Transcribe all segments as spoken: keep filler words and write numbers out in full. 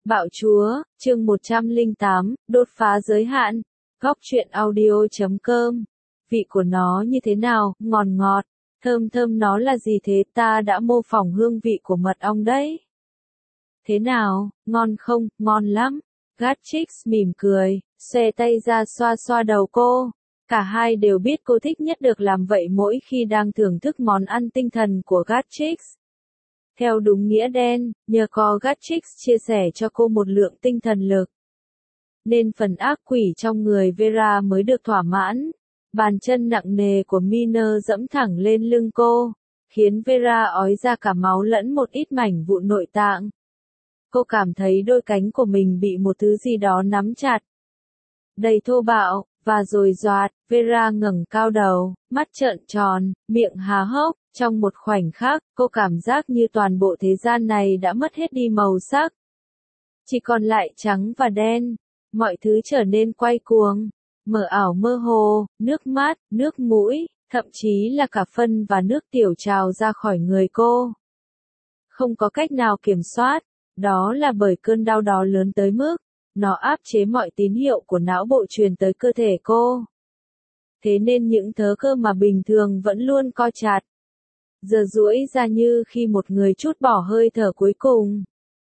Bạo Chúa, chương một trăm lẻ tám, đột phá giới hạn. Góc truyện audio chấm com. Vị của nó như thế nào, ngọt ngọt, thơm thơm nó là gì thế, ta đã mô phỏng hương vị của mật ong đấy. Thế nào, ngon không, ngon lắm. Gatchix mỉm cười, xòe tay ra xoa xoa đầu cô. Cả hai đều biết cô thích nhất được làm vậy mỗi khi đang thưởng thức món ăn tinh thần của Gatchix. Theo đúng nghĩa đen, nhờ có Gatchix chia sẻ cho cô một lượng tinh thần lực, nên phần ác quỷ trong người Vera mới được thỏa mãn. Bàn chân nặng nề của Miner dẫm thẳng lên lưng cô, khiến Vera ói ra cả máu lẫn một ít mảnh vụn nội tạng. Cô cảm thấy đôi cánh của mình bị một thứ gì đó nắm chặt, đầy thô bạo, và rồi doạt, Vera ngẩng cao đầu, mắt trợn tròn, miệng há hốc. Trong một khoảnh khắc, cô cảm giác như toàn bộ thế gian này đã mất hết đi màu sắc. Chỉ còn lại trắng và đen, mọi thứ trở nên quay cuồng, mờ ảo mơ hồ, nước mắt, nước mũi, thậm chí là cả phân và nước tiểu trào ra khỏi người cô. Không có cách nào kiểm soát, đó là bởi cơn đau đó lớn tới mức, nó áp chế mọi tín hiệu của não bộ truyền tới cơ thể cô. Thế nên những thớ cơ mà bình thường vẫn luôn co chặt, giờ duỗi ra như khi một người trút bỏ hơi thở cuối cùng.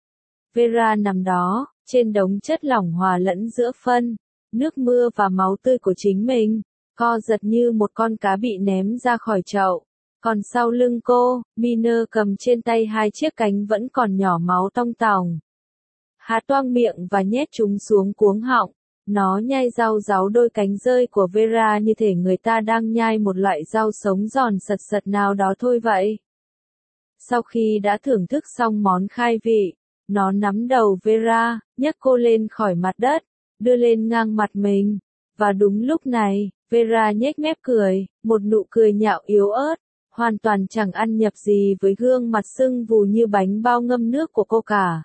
Vera nằm đó, trên đống chất lỏng hòa lẫn giữa phân, nước mưa và máu tươi của chính mình, co giật như một con cá bị ném ra khỏi chậu. Còn sau lưng cô, Miner cầm trên tay hai chiếc cánh vẫn còn nhỏ máu tong tòng. Há toang miệng và nhét chúng xuống cuống họng. Nó nhai rau ráu đôi cánh rơi của Vera như thể người ta đang nhai một loại rau sống giòn sật sật nào đó thôi vậy. Sau khi đã thưởng thức xong món khai vị, nó nắm đầu Vera, nhấc cô lên khỏi mặt đất, đưa lên ngang mặt mình. Và đúng lúc này, Vera nhếch mép cười, một nụ cười nhạo yếu ớt, hoàn toàn chẳng ăn nhập gì với gương mặt sưng vù như bánh bao ngâm nước của cô cả.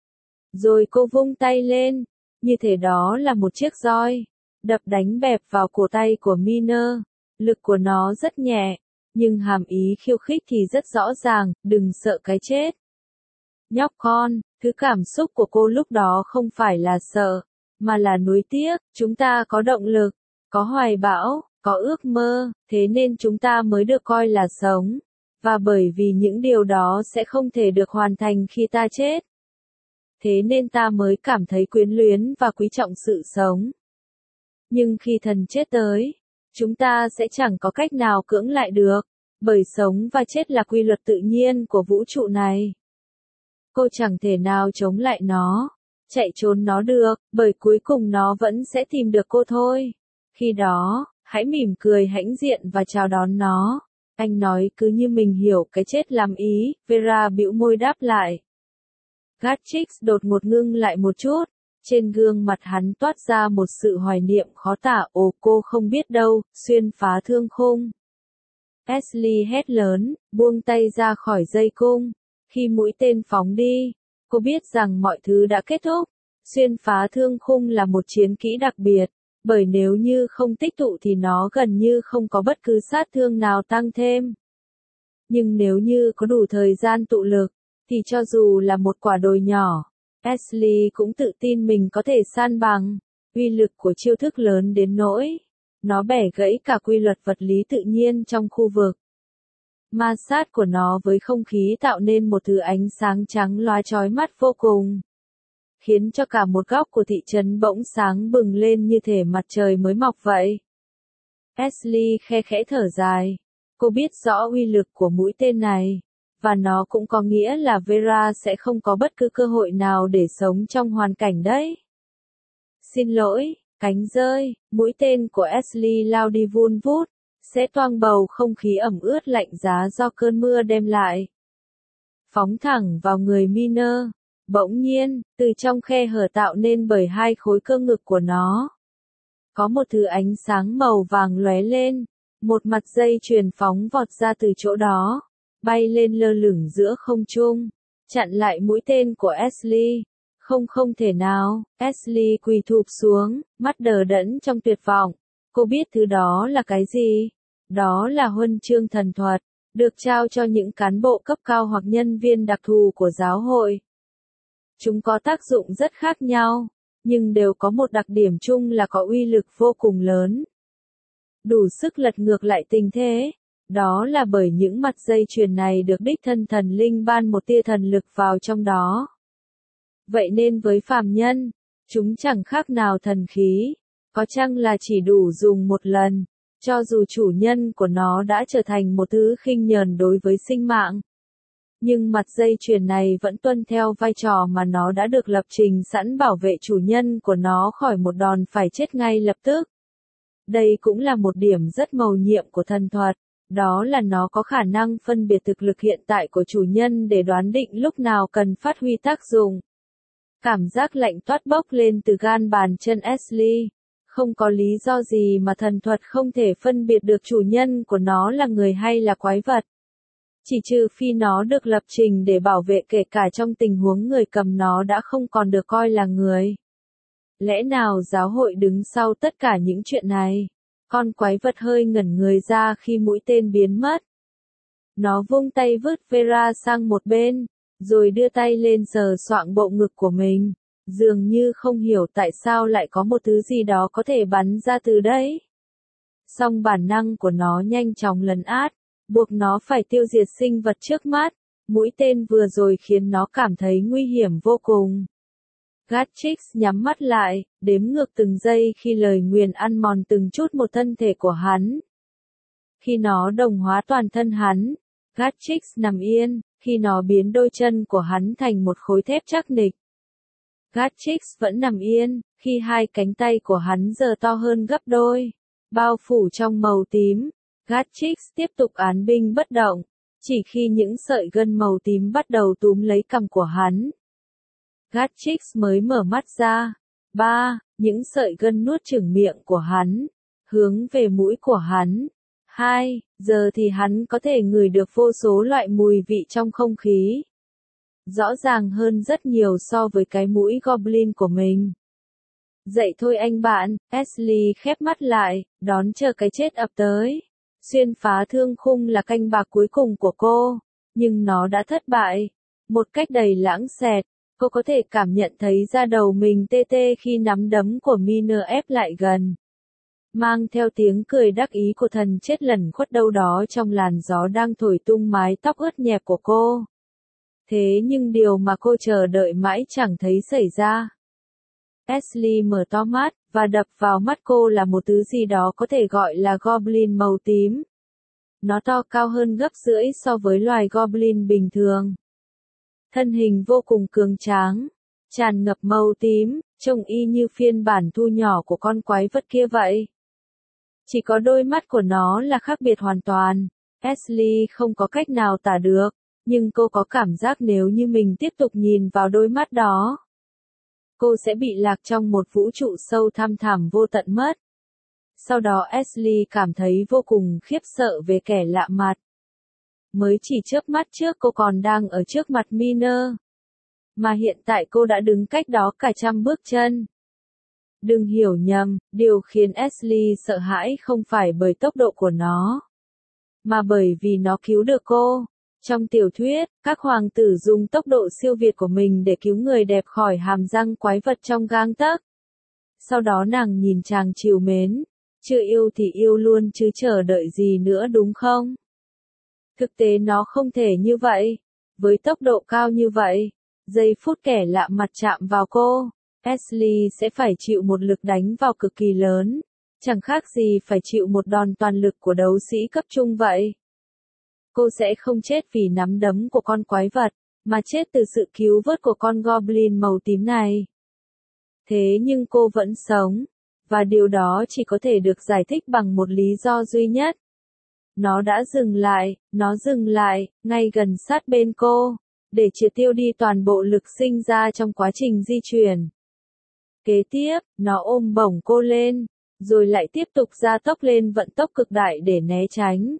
Rồi cô vung tay lên, như thể đó là một chiếc roi, đập đánh bẹp vào cổ tay của Miner. Lực của nó rất nhẹ, nhưng hàm ý khiêu khích thì rất rõ ràng, đừng sợ cái chết. Nhóc con, thứ cảm xúc của cô lúc đó không phải là sợ, mà là nuối tiếc. Chúng ta có động lực, có hoài bão, có ước mơ, thế nên chúng ta mới được coi là sống. Và bởi vì những điều đó sẽ không thể được hoàn thành khi ta chết, thế nên ta mới cảm thấy quyến luyến và quý trọng sự sống. Nhưng khi thần chết tới, chúng ta sẽ chẳng có cách nào cưỡng lại được, bởi sống và chết là quy luật tự nhiên của vũ trụ này. Cô chẳng thể nào chống lại nó, chạy trốn nó được, bởi cuối cùng nó vẫn sẽ tìm được cô thôi. Khi đó, hãy mỉm cười hãnh diện và chào đón nó. Anh nói cứ như mình hiểu cái chết làm ý, Vera bĩu môi đáp lại. Gatchix đột ngột ngưng lại một chút, trên gương mặt hắn toát ra một sự hoài niệm khó tả. Ồ, cô không biết đâu, xuyên phá thương khung. Ashley hét lớn, buông tay ra khỏi dây cung. Khi mũi tên phóng đi, cô biết rằng mọi thứ đã kết thúc. Xuyên phá thương khung là một chiến kỹ đặc biệt, bởi nếu như không tích tụ thì nó gần như không có bất cứ sát thương nào tăng thêm. Nhưng nếu như có đủ thời gian tụ lực, thì cho dù là một quả đồi nhỏ, Ashley cũng tự tin mình có thể san bằng. Uy lực của chiêu thức lớn đến nỗi nó bẻ gãy cả quy luật vật lý tự nhiên trong khu vực. Ma sát của nó với không khí tạo nên một thứ ánh sáng trắng lóa chói mắt vô cùng, khiến cho cả một góc của thị trấn bỗng sáng bừng lên như thể mặt trời mới mọc vậy. Ashley khe khẽ thở dài. Cô biết rõ uy lực của mũi tên này, và nó cũng có nghĩa là Vera sẽ không có bất cứ cơ hội nào để sống trong hoàn cảnh đấy. Xin lỗi, cánh rơi, mũi tên của Ashley lao đi vun vút, sẽ toang bầu không khí ẩm ướt lạnh giá do cơn mưa đem lại. Phóng thẳng vào người Miner. Bỗng nhiên, từ trong khe hở tạo nên bởi hai khối cơ ngực của nó, có một thứ ánh sáng màu vàng lóe lên, một mặt dây chuyền phóng vọt ra từ chỗ đó, bay lên lơ lửng giữa không trung, chặn lại mũi tên của Ashley. Không không thể nào, Ashley quỳ thụp xuống, mắt đờ đẫn trong tuyệt vọng. Cô biết thứ đó là cái gì? Đó là huân chương thần thuật, được trao cho những cán bộ cấp cao hoặc nhân viên đặc thù của giáo hội. Chúng có tác dụng rất khác nhau, nhưng đều có một đặc điểm chung là có uy lực vô cùng lớn. Đủ sức lật ngược lại tình thế. Đó là bởi những mặt dây chuyền này được đích thân thần linh ban một tia thần lực vào trong đó. Vậy nên với phàm nhân, chúng chẳng khác nào thần khí, có chăng là chỉ đủ dùng một lần, cho dù chủ nhân của nó đã trở thành một thứ khinh nhờn đối với sinh mạng. Nhưng mặt dây chuyền này vẫn tuân theo vai trò mà nó đã được lập trình sẵn bảo vệ chủ nhân của nó khỏi một đòn phải chết ngay lập tức. Đây cũng là một điểm rất mầu nhiệm của thần thuật, đó là nó có khả năng phân biệt thực lực hiện tại của chủ nhân để đoán định lúc nào cần phát huy tác dụng. Cảm giác lạnh toát bốc lên từ gan bàn chân Ashley. Không có lý do gì mà thần thuật không thể phân biệt được chủ nhân của nó là người hay là quái vật. Chỉ trừ phi nó được lập trình để bảo vệ kể cả trong tình huống người cầm nó đã không còn được coi là người. Lẽ nào giáo hội đứng sau tất cả những chuyện này? Con quái vật hơi ngẩn người ra khi mũi tên biến mất. Nó vung tay vứt Vera sang một bên, rồi đưa tay lên sờ soạng bộ ngực của mình, dường như không hiểu tại sao lại có một thứ gì đó có thể bắn ra từ đấy. Song bản năng của nó nhanh chóng lấn át, buộc nó phải tiêu diệt sinh vật trước mắt. Mũi tên vừa rồi khiến nó cảm thấy nguy hiểm vô cùng. Gatchix nhắm mắt lại, đếm ngược từng giây khi lời nguyền ăn mòn từng chút một thân thể của hắn. Khi nó đồng hóa toàn thân hắn, Gatchix nằm yên, khi nó biến đôi chân của hắn thành một khối thép chắc nịch. Gatchix vẫn nằm yên, khi hai cánh tay của hắn giờ to hơn gấp đôi, bao phủ trong màu tím. Gatchix tiếp tục án binh bất động, chỉ khi những sợi gân màu tím bắt đầu túm lấy cằm của hắn. Gatchix mới mở mắt ra. Ba, những sợi gân nuốt chửng miệng của hắn, hướng về mũi của hắn. Hai, giờ thì hắn có thể ngửi được vô số loại mùi vị trong không khí. Rõ ràng hơn rất nhiều so với cái mũi goblin của mình. Dậy thôi anh bạn, Ashley khép mắt lại, đón chờ cái chết ập tới. Xuyên phá thương khung là canh bạc cuối cùng của cô, nhưng nó đã thất bại. Một cách đầy lãng xẹt, cô có thể cảm nhận thấy da đầu mình tê tê khi nắm đấm của Miner ép lại gần. Mang theo tiếng cười đắc ý của thần chết lẩn khuất đâu đó trong làn gió đang thổi tung mái tóc ướt nhẹp của cô. Thế nhưng điều mà cô chờ đợi mãi chẳng thấy xảy ra. Ashley mở to mắt, và đập vào mắt cô là một thứ gì đó có thể gọi là goblin màu tím. Nó to cao hơn gấp rưỡi so với loài goblin bình thường. Thân hình vô cùng cường tráng, tràn ngập màu tím, trông y như phiên bản thu nhỏ của con quái vật kia vậy. Chỉ có đôi mắt của nó là khác biệt hoàn toàn. Ashley không có cách nào tả được, nhưng cô có cảm giác nếu như mình tiếp tục nhìn vào đôi mắt đó, cô sẽ bị lạc trong một vũ trụ sâu thăm thẳm vô tận mất. Sau đó Ashley cảm thấy vô cùng khiếp sợ về kẻ lạ mặt. Mới chỉ chớp mắt trước cô còn đang ở trước mặt Miner, mà hiện tại cô đã đứng cách đó cả trăm bước chân. Đừng hiểu nhầm, điều khiến Ashley sợ hãi không phải bởi tốc độ của nó, mà bởi vì nó cứu được cô. Trong tiểu thuyết, các hoàng tử dùng tốc độ siêu việt của mình để cứu người đẹp khỏi hàm răng quái vật trong gang tấc. Sau đó nàng nhìn chàng trìu mến, chưa yêu thì yêu luôn chứ chờ đợi gì nữa đúng không? Thực tế nó không thể như vậy. Với tốc độ cao như vậy, giây phút kẻ lạ mặt chạm vào cô, Ashley sẽ phải chịu một lực đánh vào cực kỳ lớn, chẳng khác gì phải chịu một đòn toàn lực của đấu sĩ cấp trung vậy. Cô sẽ không chết vì nắm đấm của con quái vật, mà chết từ sự cứu vớt của con goblin màu tím này. Thế nhưng cô vẫn sống, và điều đó chỉ có thể được giải thích bằng một lý do duy nhất. Nó đã dừng lại, nó dừng lại, ngay gần sát bên cô, để triệt tiêu đi toàn bộ lực sinh ra trong quá trình di chuyển. Kế tiếp, nó ôm bổng cô lên, rồi lại tiếp tục gia tốc lên vận tốc cực đại để né tránh.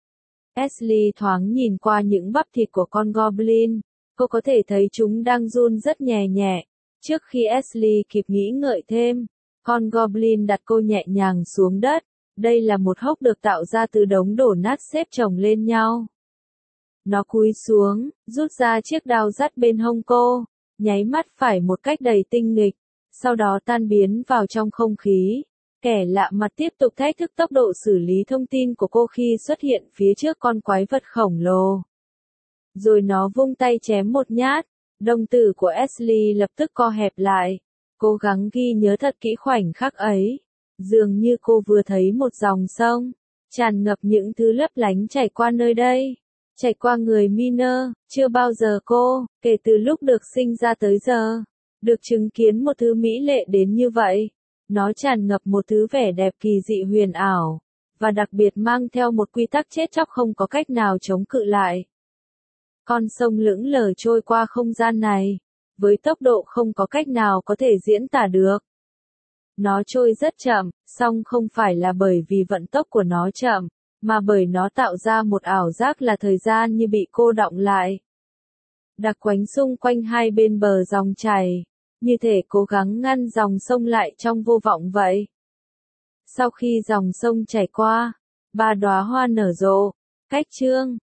Ashley thoáng nhìn qua những bắp thịt của con goblin, cô có thể thấy chúng đang run rất nhẹ nhẹ. Trước khi Ashley kịp nghĩ ngợi thêm, con goblin đặt cô nhẹ nhàng xuống đất. Đây là một hốc được tạo ra từ đống đổ nát xếp chồng lên nhau. Nó cúi xuống, rút ra chiếc đao dắt bên hông cô, nháy mắt phải một cách đầy tinh nghịch, sau đó tan biến vào trong không khí. Kẻ lạ mặt tiếp tục thách thức tốc độ xử lý thông tin của cô khi xuất hiện phía trước con quái vật khổng lồ. Rồi nó vung tay chém một nhát, đồng tử của Ashley lập tức co hẹp lại, cố gắng ghi nhớ thật kỹ khoảnh khắc ấy. Dường như cô vừa thấy một dòng sông, tràn ngập những thứ lấp lánh chảy qua nơi đây, chảy qua người Miner. Chưa bao giờ cô, kể từ lúc được sinh ra tới giờ, được chứng kiến một thứ mỹ lệ đến như vậy. Nó tràn ngập một thứ vẻ đẹp kỳ dị huyền ảo, và đặc biệt mang theo một quy tắc chết chóc không có cách nào chống cự lại. Con sông lững lờ trôi qua không gian này, với tốc độ không có cách nào có thể diễn tả được. Nó trôi rất chậm, song không phải là bởi vì vận tốc của nó chậm, mà bởi nó tạo ra một ảo giác là thời gian như bị cô đọng lại. Đặc quánh xung quanh hai bên bờ dòng chảy, như thể cố gắng ngăn dòng sông lại trong vô vọng vậy. Sau khi dòng sông chảy qua, ba đóa hoa nở rộ, cách chương